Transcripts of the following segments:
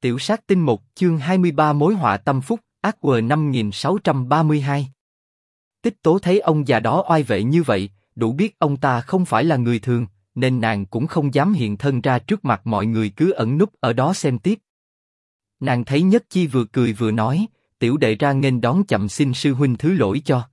Tiểu sát tinh 1 chương 23 mối họa tâm phúc, ác quờ 5632. Tích Tố thấy ông già đó oai vệ như vậy, đủ biết ông ta không phải là người thường, nên nàng cũng không dám hiện thân ra trước mặt mọi người, cứ ẩn núp ở đó xem tiếp. Nàng thấy Nhất Chi vừa cười vừa nói, tiểu đệ ra nghênh đón chậm xin sư huynh thứ lỗi cho.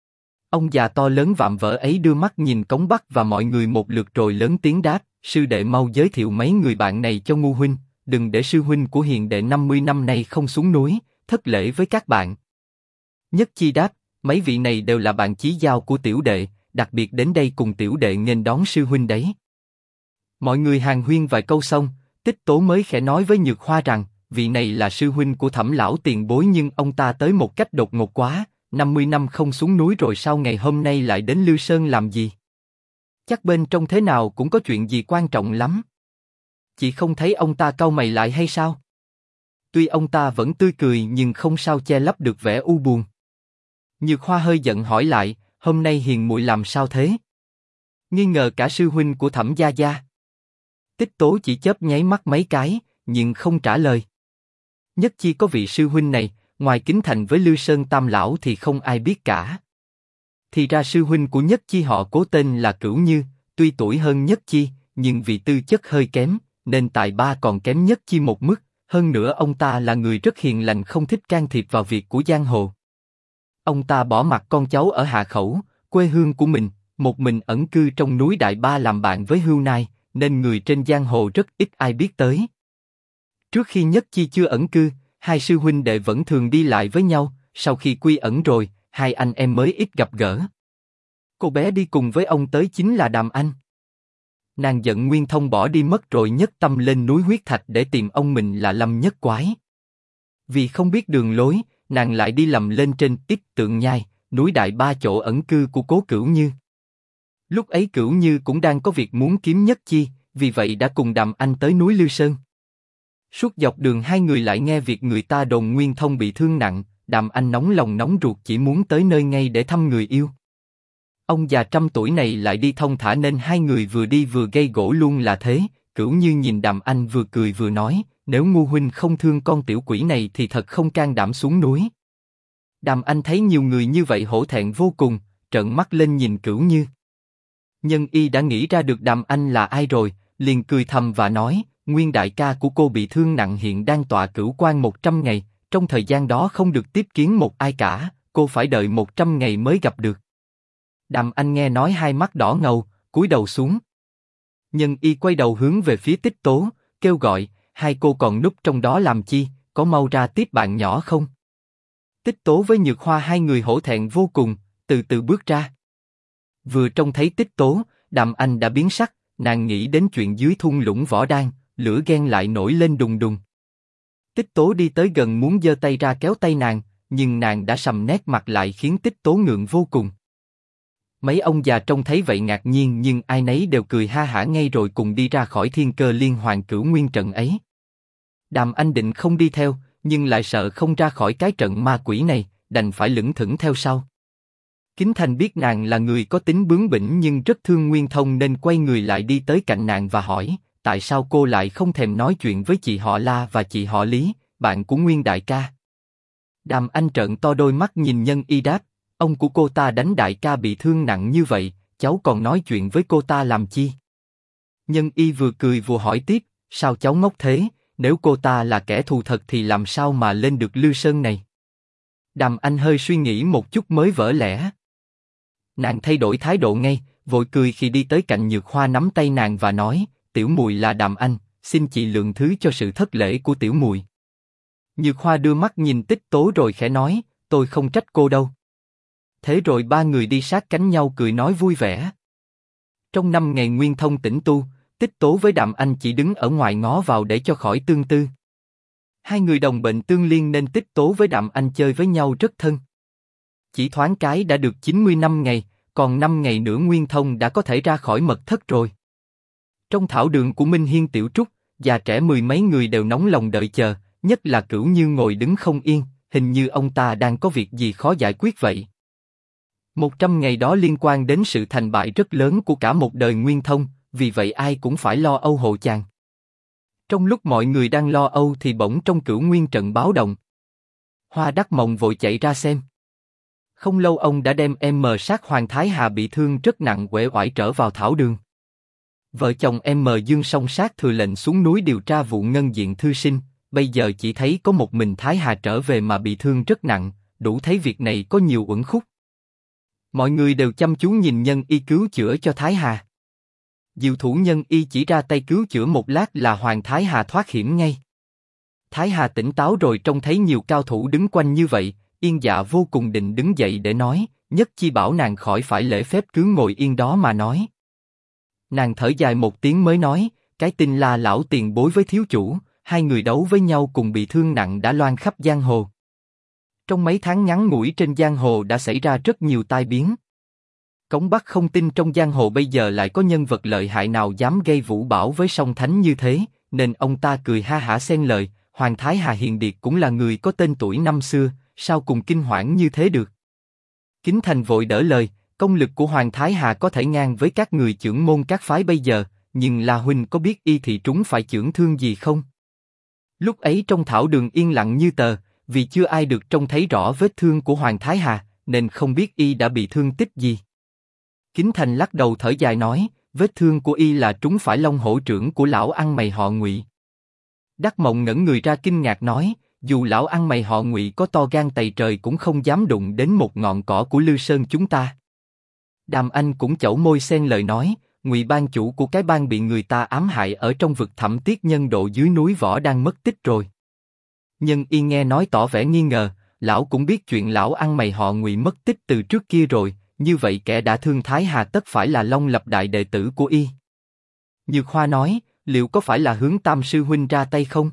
Ông già to lớn vạm vỡ ấy đưa mắt nhìn Cống Bắc và mọi người một lượt rồi lớn tiếng đáp, sư đệ mau giới thiệu mấy người bạn này cho Ngu huynh, đừng để sư huynh của hiền đệ 50 năm nay không xuống núi, thất lễ với các bạn. Nhất Chi đáp, mấy vị này đều là bạn chí giao của tiểu đệ, đặc biệt đến đây cùng tiểu đệ nghênh đón sư huynh đấy. Mọi người hàn huyên vài câu xong, Tích Tố mới khẽ nói với Nhược Hoa rằng, vị này là sư huynh của Thẩm lão tiền bối, nhưng ông ta tới một cách đột ngột quá, 50 năm không xuống núi rồi sao ngày hôm nay lại đến Lư Sơn làm gì? Chắc bên trong thế nào cũng có chuyện gì quan trọng lắm. Chị không thấy ông ta cau mày lại hay sao? Tuy ông ta vẫn tươi cười nhưng không sao che lấp được vẻ u buồn. Nhược Hoa hơi giận hỏi lại, hôm nay hiền muội làm sao thế? Nghi ngờ cả sư huynh của Thẩm gia gia. Tích Tố chỉ chớp nháy mắt mấy cái, nhưng không trả lời. Nhất Chi có vị sư huynh này, ngoài kính thành với Lư Sơn Tam lão thì không ai biết cả. Thì ra sư huynh của Nhất Chi họ Cố tên là Cửu Như, tuy tuổi hơn Nhất Chi, nhưng vì tư chất hơi kém, nên tài ba còn kém Nhất Chi một mức. Hơn nữa ông ta là người rất hiền lành, không thích can thiệp vào việc của giang hồ. Ông ta bỏ mặc con cháu ở Hạ Khẩu, quê hương của mình, một mình ẩn cư trong núi Đại Ba làm bạn với Hưu Nai, nên người trên giang hồ rất ít ai biết tới. Trước khi Nhất Chi chưa ẩn cư, hai sư huynh đệ vẫn thường đi lại với nhau, sau khi quy ẩn rồi, hai anh em mới ít gặp gỡ. Cô bé đi cùng với ông tới chính là Đàm Anh. Nàng giận Nguyên Thông bỏ đi mất rồi nhất tâm lên núi Huyết Thạch để tìm ông mình là Lâm Nhất Quái. Vì không biết đường lối, nàng lại đi lầm lên trên Ít Tượng Nhai, núi Đại Ba chỗ ẩn cư của Cố Cửu Như. Lúc ấy Cửu Như cũng đang có việc muốn kiếm Nhất Chi, vì vậy đã cùng Đàm Anh tới núi Lư Sơn. Suốt dọc đường hai người lại nghe việc người ta đồn Nguyên Thông bị thương nặng, Đàm Anh nóng lòng nóng ruột chỉ muốn tới nơi ngay để thăm người yêu. Ông già trăm tuổi này lại đi thông thả nên hai người vừa đi vừa gây gổ luôn là thế. Cửu Như nhìn Đàm Anh vừa cười vừa nói, nếu Ngu huynh không thương con tiểu quỷ này thì thật không can đảm xuống núi. Đàm Anh thấy nhiều người như vậy hổ thẹn vô cùng, trợn mắt lên nhìn Cửu Như. Nhân y đã nghĩ ra được Đàm Anh là ai rồi, liền cười thầm và nói, Nguyên đại ca của cô bị thương nặng hiện đang tọa cửu quan 100 ngày, trong thời gian đó không được tiếp kiến một ai cả, cô phải đợi 100 ngày mới gặp được. Đàm Anh nghe nói hai mắt đỏ ngầu, cúi đầu xuống. Nhân y quay đầu hướng về phía Tích Tố, kêu gọi, hai cô còn núp trong đó làm chi, có mau ra tiếp bạn nhỏ không? Tích Tố với Nhược Hoa hai người hổ thẹn vô cùng, từ từ bước ra. Vừa trông thấy Tích Tố, Đàm Anh đã biến sắc, nàng nghĩ đến chuyện dưới thung lũng võ đan, lửa ghen lại nổi lên đùng đùng. Tích Tố đi tới gần muốn giơ tay ra kéo tay nàng, nhưng nàng đã sầm nét mặt lại khiến Tích Tố ngượng vô cùng. Mấy ông già trông thấy vậy ngạc nhiên nhưng ai nấy đều cười ha hả ngay rồi cùng đi ra khỏi Thiên Cơ Liên Hoàn Cửu Nguyên trận ấy. Đàm Anh định không đi theo, nhưng lại sợ không ra khỏi cái trận ma quỷ này, đành phải lững thững theo sau. Kính Thành biết nàng là người có tính bướng bỉnh nhưng rất thương Nguyên Thông nên quay người lại đi tới cạnh nàng và hỏi, tại sao cô lại không thèm nói chuyện với chị họ La và chị họ Lý, bạn của Nguyên đại ca? Đàm Anh trợn to đôi mắt nhìn Nhân y đáp, ông của cô ta đánh đại ca bị thương nặng như vậy, cháu còn nói chuyện với cô ta làm chi? Nhân y vừa cười vừa hỏi tiếp, sao cháu ngốc thế, nếu cô ta là kẻ thù thật thì làm sao mà lên được Lư Sơn này? Đàm Anh hơi suy nghĩ một chút mới vỡ lẽ. Nàng thay đổi thái độ ngay, vội cười khi đi tới cạnh Nhược Hoa nắm tay nàng và nói, tiểu muội là Đàm Anh, xin chị lượng thứ cho sự thất lễ của tiểu muội. Nhược Hoa đưa mắt nhìn Tích Tố rồi khẽ nói, tôi không trách cô đâu. Thế rồi ba người đi sát cánh nhau cười nói vui vẻ. Trong 5 ngày Nguyên Thông tĩnh tu, Tích Tố với Đàm Anh chỉ đứng ở ngoài ngó vào để cho khỏi tương tư. Hai người đồng bệnh tương liên nên Tích Tố với Đàm Anh chơi với nhau rất thân. Chỉ thoáng cái đã được 95 ngày, còn 5 ngày nữa Nguyên Thông đã có thể ra khỏi mật thất rồi. Trong thảo đường của Minh Hiên Tiểu Trúc, già trẻ mười mấy người đều nóng lòng đợi chờ, nhất là Cửu Như ngồi đứng không yên, hình như ông ta đang có việc gì khó giải quyết vậy. 100 ngày đó liên quan đến sự thành bại rất lớn của cả một đời Nguyên Thông, vì vậy ai cũng phải lo âu hộ chàng. Trong lúc mọi người đang lo âu thì bỗng trong Cửu Nguyên trận báo động. Hoa Đắc Mộng vội chạy ra xem. Không lâu ông đã đem sát Hoàng Thái Hà bị thương rất nặng uể oải trở vào thảo đường. Vợ chồng Dương Song Sát thừa lệnh xuống núi điều tra vụ ngân diện thư sinh, bây giờ chỉ thấy có một mình Thái Hà trở về mà bị thương rất nặng, đủ thấy việc này có nhiều uẩn khúc. Mọi người đều chăm chú nhìn nhân y cứu chữa cho Thái Hà. Diệu thủ nhân y chỉ ra tay cứu chữa một lát là Hoàng Thái Hà thoát hiểm ngay. Thái Hà tỉnh táo rồi trông thấy nhiều cao thủ đứng quanh như vậy, Yên Dạ vô cùng định đứng dậy để nói, Nhất Chi bảo nàng khỏi phải lễ phép cứ ngồi yên đó mà nói. Nàng thở dài một tiếng mới nói, cái tin La lão tiền bối với thiếu chủ, hai người đấu với nhau cùng bị thương nặng đã loan khắp giang hồ. Trong mấy tháng ngắn ngủi trên giang hồ đã xảy ra rất nhiều tai biến. Cống Bắc không tin trong giang hồ bây giờ lại có nhân vật lợi hại nào dám gây vũ bão với song thánh như thế, nên ông ta cười ha hả xen lời, Hoàng Thái Hà hiền điệt cũng là người có tên tuổi năm xưa, sao cùng kinh hoảng như thế được? Kính Thành vội đỡ lời, công lực của Hoàng Thái Hà có thể ngang với các người chưởng môn các phái bây giờ, nhưng La huynh có biết y thị trúng phải chưởng thương gì không? Lúc ấy trong thảo đường yên lặng như tờ, vì chưa ai được trông thấy rõ vết thương của Hoàng Thái Hà, nên không biết y đã bị thương tích gì. Kính Thành lắc đầu thở dài nói, vết thương của y là trúng phải long hổ trưởng của lão ăn mày họ Ngụy. Đắc Mộng ngẩn người ra kinh ngạc nói, dù lão ăn mày họ Ngụy có to gan tày trời cũng không dám đụng đến một ngọn cỏ của Lư Sơn chúng ta. Đàm Anh cũng chẩu môi xen lời nói, Ngụy ban chủ của cái bang bị người ta ám hại ở trong vực thẳm tiết nhân độ dưới núi Võ đang mất tích rồi. Nhân y nghe nói tỏ vẻ nghi ngờ, lão cũng biết chuyện lão ăn mày họ Ngụy mất tích từ trước kia rồi, như vậy kẻ đã thương Thái Hà tất phải là Long Lập đại đệ tử của y. Nhược Hoa nói, liệu có phải là Hướng Tam sư huynh ra tay không?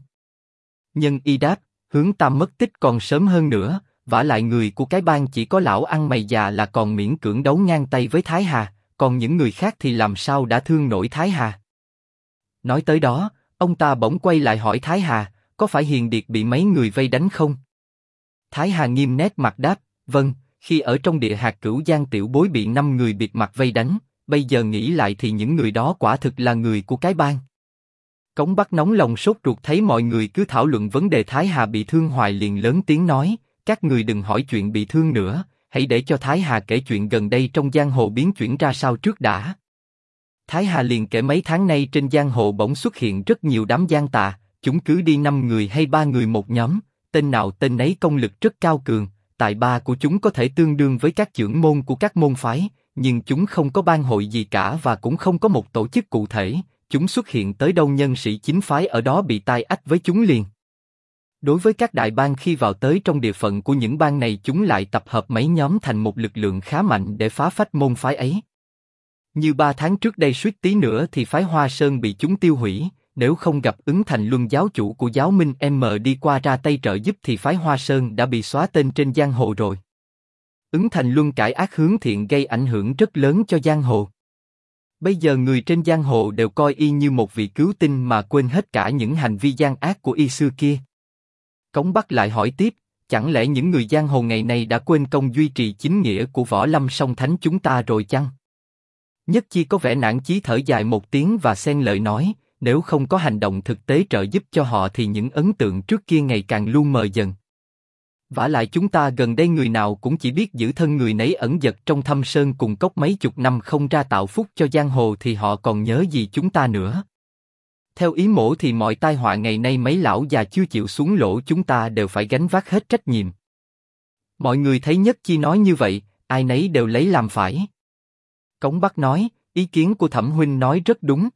Nhân y đáp, Hướng Tam mất tích còn sớm hơn nữa, vả lại người của cái bang chỉ có lão ăn mày già là còn miễn cưỡng đấu ngang tay với Thái Hà, còn những người khác thì làm sao đã thương nổi Thái Hà. Nói tới đó, ông ta bỗng quay lại hỏi Thái Hà, có phải hiền điệt bị mấy người vây đánh không? Thái Hà nghiêm nét mặt đáp, vâng, khi ở trong địa hạt Cửu Giang tiểu bối bị 5 người bịt mặt vây đánh, bây giờ nghĩ lại thì những người đó quả thực là người của cái bang. Cống Bắc nóng lòng sốt ruột thấy mọi người cứ thảo luận vấn đề Thái Hà bị thương hoài liền lớn tiếng nói, các người đừng hỏi chuyện bị thương nữa, hãy để cho Thái Hà kể chuyện gần đây trong giang hồ biến chuyển ra sao trước đã. Thái Hà liền kể mấy tháng nay trên giang hồ bỗng xuất hiện rất nhiều đám gian tà, chúng cứ đi 5 người hay 3 người một nhóm, tên nào tên nấy công lực rất cao cường, tài ba của chúng có thể tương đương với các chưởng môn của các môn phái, nhưng chúng không có bang hội gì cả và cũng không có một tổ chức cụ thể, chúng xuất hiện tới đâu nhân sĩ chính phái ở đó bị tai ách với chúng liền. Đối với các đại bang khi vào tới trong địa phận của những bang này chúng lại tập hợp mấy nhóm thành một lực lượng khá mạnh để phá phách môn phái ấy. Như 3 tháng trước đây suýt tí nữa thì phái Hoa Sơn bị chúng tiêu hủy, nếu không gặp Ứng Thành Luân giáo chủ của giáo minh đi qua ra tay trợ giúp thì phái Hoa Sơn đã bị xóa tên trên giang hồ rồi. Ứng Thành Luân cải ác hướng thiện gây ảnh hưởng rất lớn cho giang hồ. Bây giờ người trên giang hồ đều coi y như một vị cứu tinh mà quên hết cả những hành vi gian ác của y xưa kia. Cống Bắc lại hỏi tiếp, chẳng lẽ những người giang hồ ngày nay đã quên công duy trì chính nghĩa của Võ Lâm song thánh chúng ta rồi chăng? Nhất Chi có vẻ nản chí thở dài một tiếng và xen lời nói, nếu không có hành động thực tế trợ giúp cho họ thì những ấn tượng trước kia ngày càng lu mờ dần. Vả lại chúng ta gần đây người nào cũng chỉ biết giữ thân người nấy ẩn dật trong thâm sơn cùng cốc mấy chục năm không ra tạo phúc cho giang hồ thì họ còn nhớ gì chúng ta nữa. Theo ý mổ thì mọi tai họa ngày nay mấy lão già chưa chịu xuống lỗ chúng ta đều phải gánh vác hết trách nhiệm. Mọi người thấy Nhất Chi nói như vậy, ai nấy đều lấy làm phải. Cống Bắc nói, ý kiến của Thẩm huynh nói rất đúng.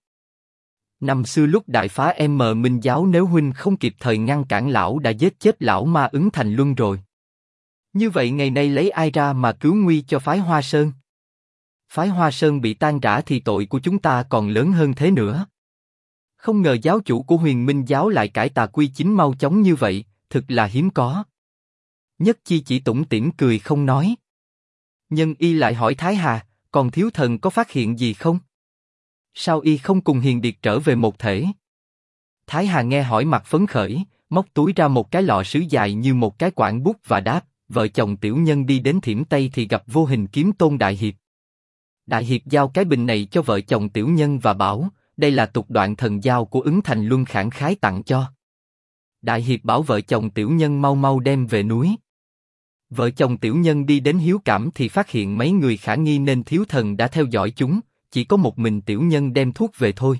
Năm xưa lúc đại phá Minh giáo nếu huynh không kịp thời ngăn cản lão đã giết chết lão ma Ứng Thành Luân rồi. Như vậy ngày nay lấy ai ra mà cứu nguy cho phái Hoa Sơn? Phái Hoa Sơn bị tan rã thì tội của chúng ta còn lớn hơn thế nữa. Không ngờ giáo chủ của Huyền Minh giáo lại cải tà quy chính mau chóng như vậy, thực là hiếm có. Nhất Chi chỉ tủm tỉm cười không nói. Nhân y lại hỏi Thái Hà, còn thiếu thần có phát hiện gì không? Sao y không cùng hiền điệt trở về một thể? Thái Hà nghe hỏi mặt phấn khởi, móc túi ra một cái lọ sứ dài như một cái quảng bút và đáp, vợ chồng tiểu nhân đi đến Thiểm Tây thì gặp Vô Hình Kiếm Tôn đại hiệp. Đại hiệp giao cái bình này cho vợ chồng tiểu nhân và bảo, đây là tục đoạn thần giao của Ứng Thành Luân khẳng khái tặng cho. Đại hiệp bảo vợ chồng tiểu nhân mau mau đem về núi. Vợ chồng tiểu nhân đi đến hiếu cảm thì phát hiện mấy người khả nghi nên thiếu thần đã theo dõi chúng, chỉ có một mình tiểu nhân đem thuốc về thôi.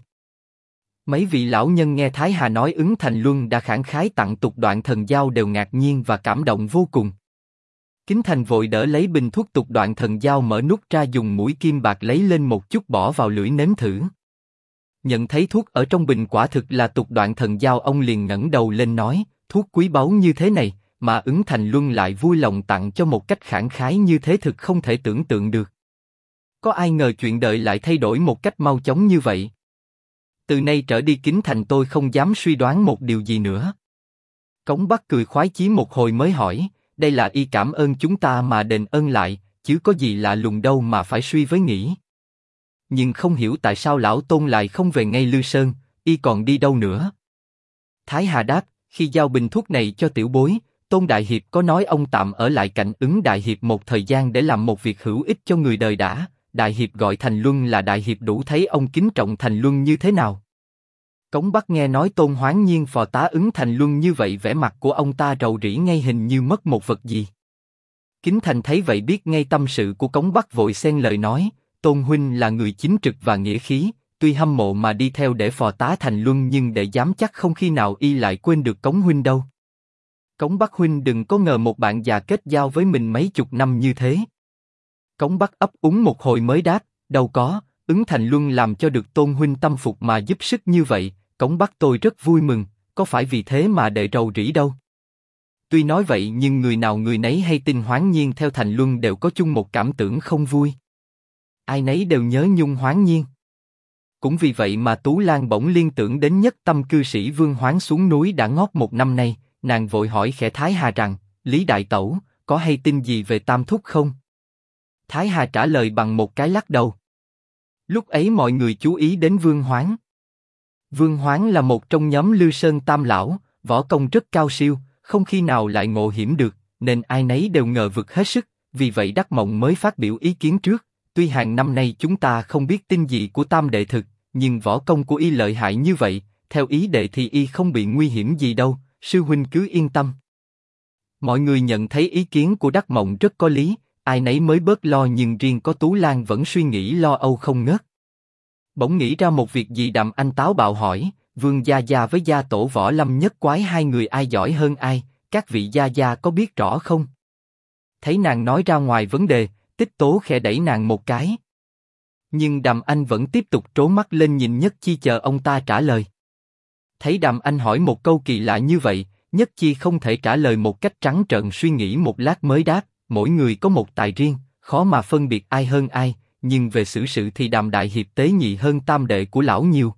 Mấy vị lão nhân nghe Thái Hà nói Ứng Thành Luân đã khẳng khái tặng tục đoạn thần giao đều ngạc nhiên và cảm động vô cùng. Kính Thành vội đỡ lấy bình thuốc tục đoạn thần giao, mở nút ra, dùng mũi kim bạc lấy lên một chút bỏ vào lưỡi nếm thử. Nhận thấy thuốc ở trong bình quả thực là tục đoạn thần giao, ông liền ngẩng đầu lên nói, thuốc quý báu như thế này, mà Ứng Thành Luân lại vui lòng tặng cho một cách khẳng khái như thế, thực không thể tưởng tượng được. Có ai ngờ chuyện đời lại thay đổi một cách mau chóng như vậy. Từ nay trở đi Kính Thành tôi không dám suy đoán một điều gì nữa. Cống Bắc cười khoái chí một hồi mới hỏi, đây là y cảm ơn chúng ta mà đền ơn lại, chứ có gì lạ lùng đâu mà phải suy với nghĩ. Nhưng không hiểu tại sao lão Tôn lại không về ngay Lư Sơn, y còn đi đâu nữa? Thái Hà đáp, khi giao bình thuốc này cho tiểu bối, Tôn Đại Hiệp có nói ông tạm ở lại cạnh Ứng Đại Hiệp một thời gian để làm một việc hữu ích cho người đời đã. Đại Hiệp gọi Thành Luân là Đại Hiệp đủ thấy ông kính trọng Thành Luân như thế nào. Cống Bắc nghe nói Tôn Hoáng Nhiên phò tá Ứng Thành Luân như vậy, vẻ mặt của ông ta rầu rĩ ngay, hình như mất một vật gì. Kính Thành thấy vậy biết ngay tâm sự của Cống Bắc, vội xen lời nói, Tôn huynh là người chính trực và nghĩa khí, tuy hâm mộ mà đi theo để phò tá Thành Luân, nhưng để dám chắc không khi nào y lại quên được Cống huynh đâu. Cống Bắc huynh đừng có ngờ một bạn già kết giao với mình mấy chục năm như thế. Cống Bắc ấp úng một hồi mới đáp, đâu có, Ứng Thành Luân làm cho được Tôn huynh tâm phục mà giúp sức như vậy, Cống Bắc tôi rất vui mừng, có phải vì thế mà để rầu rĩ đâu. Tuy nói vậy nhưng người nào người nấy hay tin Hoáng Nhiên theo Thành Luân đều có chung một cảm tưởng không vui. Ai nấy đều nhớ nhung Hoáng Nhiên. Cũng vì vậy mà Tú Lan bỗng liên tưởng đến Nhất Tâm cư sĩ Vương Hoáng xuống núi đã ngót một năm nay, nàng vội hỏi khẽ Thái Hà rằng, Lý Đại Tẩu, có hay tin gì về Tam Thúc không? Thái Hà trả lời bằng một cái lắc đầu. Lúc ấy mọi người chú ý đến Vương Hoáng. Vương Hoáng là một trong nhóm Lư Sơn Tam Lão, võ công rất cao siêu, không khi nào lại ngộ hiểm được, nên ai nấy đều ngờ vực hết sức, vì vậy Đắc Mộng mới phát biểu ý kiến trước. Tuy hàng năm nay chúng ta không biết tin gì của Tam Đệ thực, nhưng võ công của y lợi hại như vậy, theo ý đệ thì y không bị nguy hiểm gì đâu, sư huynh cứ yên tâm. Mọi người nhận thấy ý kiến của Đắc Mộng rất có lý, ai nấy mới bớt lo, nhưng riêng có Tú Lan vẫn suy nghĩ lo âu không ngớt. Bỗng nghĩ ra một việc gì, Đàm Anh táo bạo hỏi, Vương gia gia với gia tổ Võ Lâm Nhất Quái hai người ai giỏi hơn ai, các vị gia gia có biết rõ không? Thấy nàng nói ra ngoài vấn đề, Tích Tố khẽ đẩy nàng một cái. Nhưng Đàm Anh vẫn tiếp tục trố mắt lên nhìn Nhất Chi chờ ông ta trả lời. Thấy Đàm Anh hỏi một câu kỳ lạ như vậy, Nhất Chi không thể trả lời một cách trắng trợn, suy nghĩ một lát mới đáp, mỗi người có một tài riêng, khó mà phân biệt ai hơn ai, nhưng về xử sự thì Đàm Đại Hiệp tế nhị hơn Tam Đệ của lão nhiều.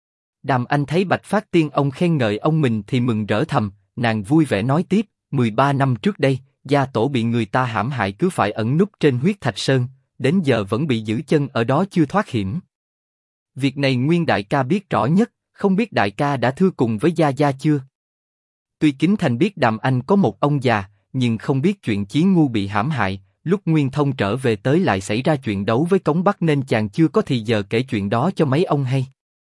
Đàm Anh thấy Bạch Phát Tiên ông khen ngợi ông mình thì mừng rỡ thầm, nàng vui vẻ nói tiếp, 13 năm trước đây, gia tổ bị người ta hãm hại, cứ phải ẩn núp trên Huyết Thạch Sơn, đến giờ vẫn bị giữ chân ở đó chưa thoát hiểm. Việc này Nguyên đại ca biết rõ nhất, không biết đại ca đã thưa cùng với gia gia chưa? Tuy Kính Thành biết Đàm Anh có một ông già, nhưng không biết chuyện Chí Ngu bị hãm hại. Lúc Nguyên Thông trở về tới lại xảy ra chuyện đấu với Cống Bắc nên chàng chưa có thì giờ kể chuyện đó cho mấy ông hay.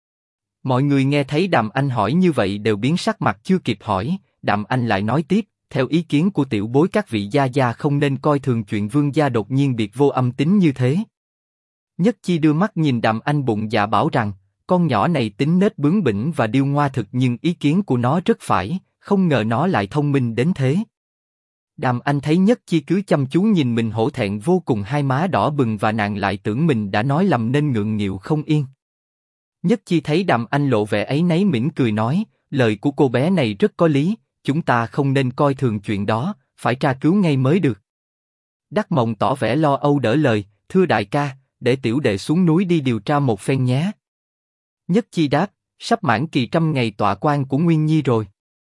Mọi người nghe thấy Đàm Anh hỏi như vậy đều biến sắc mặt, chưa kịp hỏi, Đàm Anh lại nói tiếp, theo ý kiến của tiểu bối các vị gia gia không nên coi thường chuyện Vương gia đột nhiên biệt vô âm tín như thế. Nhất Chi đưa mắt nhìn Đàm Anh bụng dạ bảo rằng, con nhỏ này tính nết bướng bỉnh và điêu ngoa thực, nhưng ý kiến của nó rất phải, không ngờ nó lại thông minh đến thế. Đàm Anh thấy Nhất Chi cứ chăm chú nhìn mình, hổ thẹn vô cùng, hai má đỏ bừng và nàng lại tưởng mình đã nói lầm nên ngượng nghịu không yên. Nhất Chi thấy Đàm Anh lộ vẻ áy náy, mỉm cười nói, lời của cô bé này rất có lý, chúng ta không nên coi thường chuyện đó, phải tra cứu ngay mới được. Đắc Mộng tỏ vẻ lo âu đỡ lời, thưa đại ca, để tiểu đệ xuống núi đi điều tra một phen nhé. Nhất Chi đáp, sắp mãn kỳ 100 ngày tọa quan của Nguyên Nhi rồi.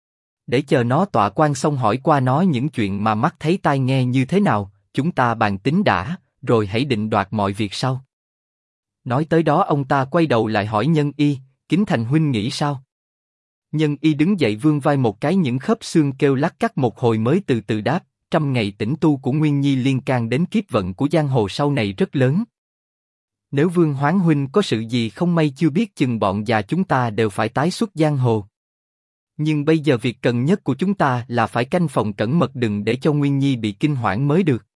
Để chờ nó tọa quan xong hỏi qua nó những chuyện mà mắt thấy tai nghe như thế nào, chúng ta bàn tính đã, rồi hãy định đoạt mọi việc sau. Nói tới đó ông ta quay đầu lại hỏi Nhân Y, Kính Thành huynh nghĩ sao? Nhân Y đứng dậy vươn vai một cái, những khớp xương kêu lắc cắt một hồi mới từ từ đáp, 100 ngày tĩnh tu của Nguyên Nhi liên can đến kiếp vận của giang hồ sau này rất lớn. Nếu Vương Hoán huynh có sự gì không may chưa biết chừng bọn già chúng ta đều phải tái xuất giang hồ. Nhưng bây giờ việc cần nhất của chúng ta là phải canh phòng cẩn mật đừng để cho Nguyên Nhi bị kinh hoảng mới được.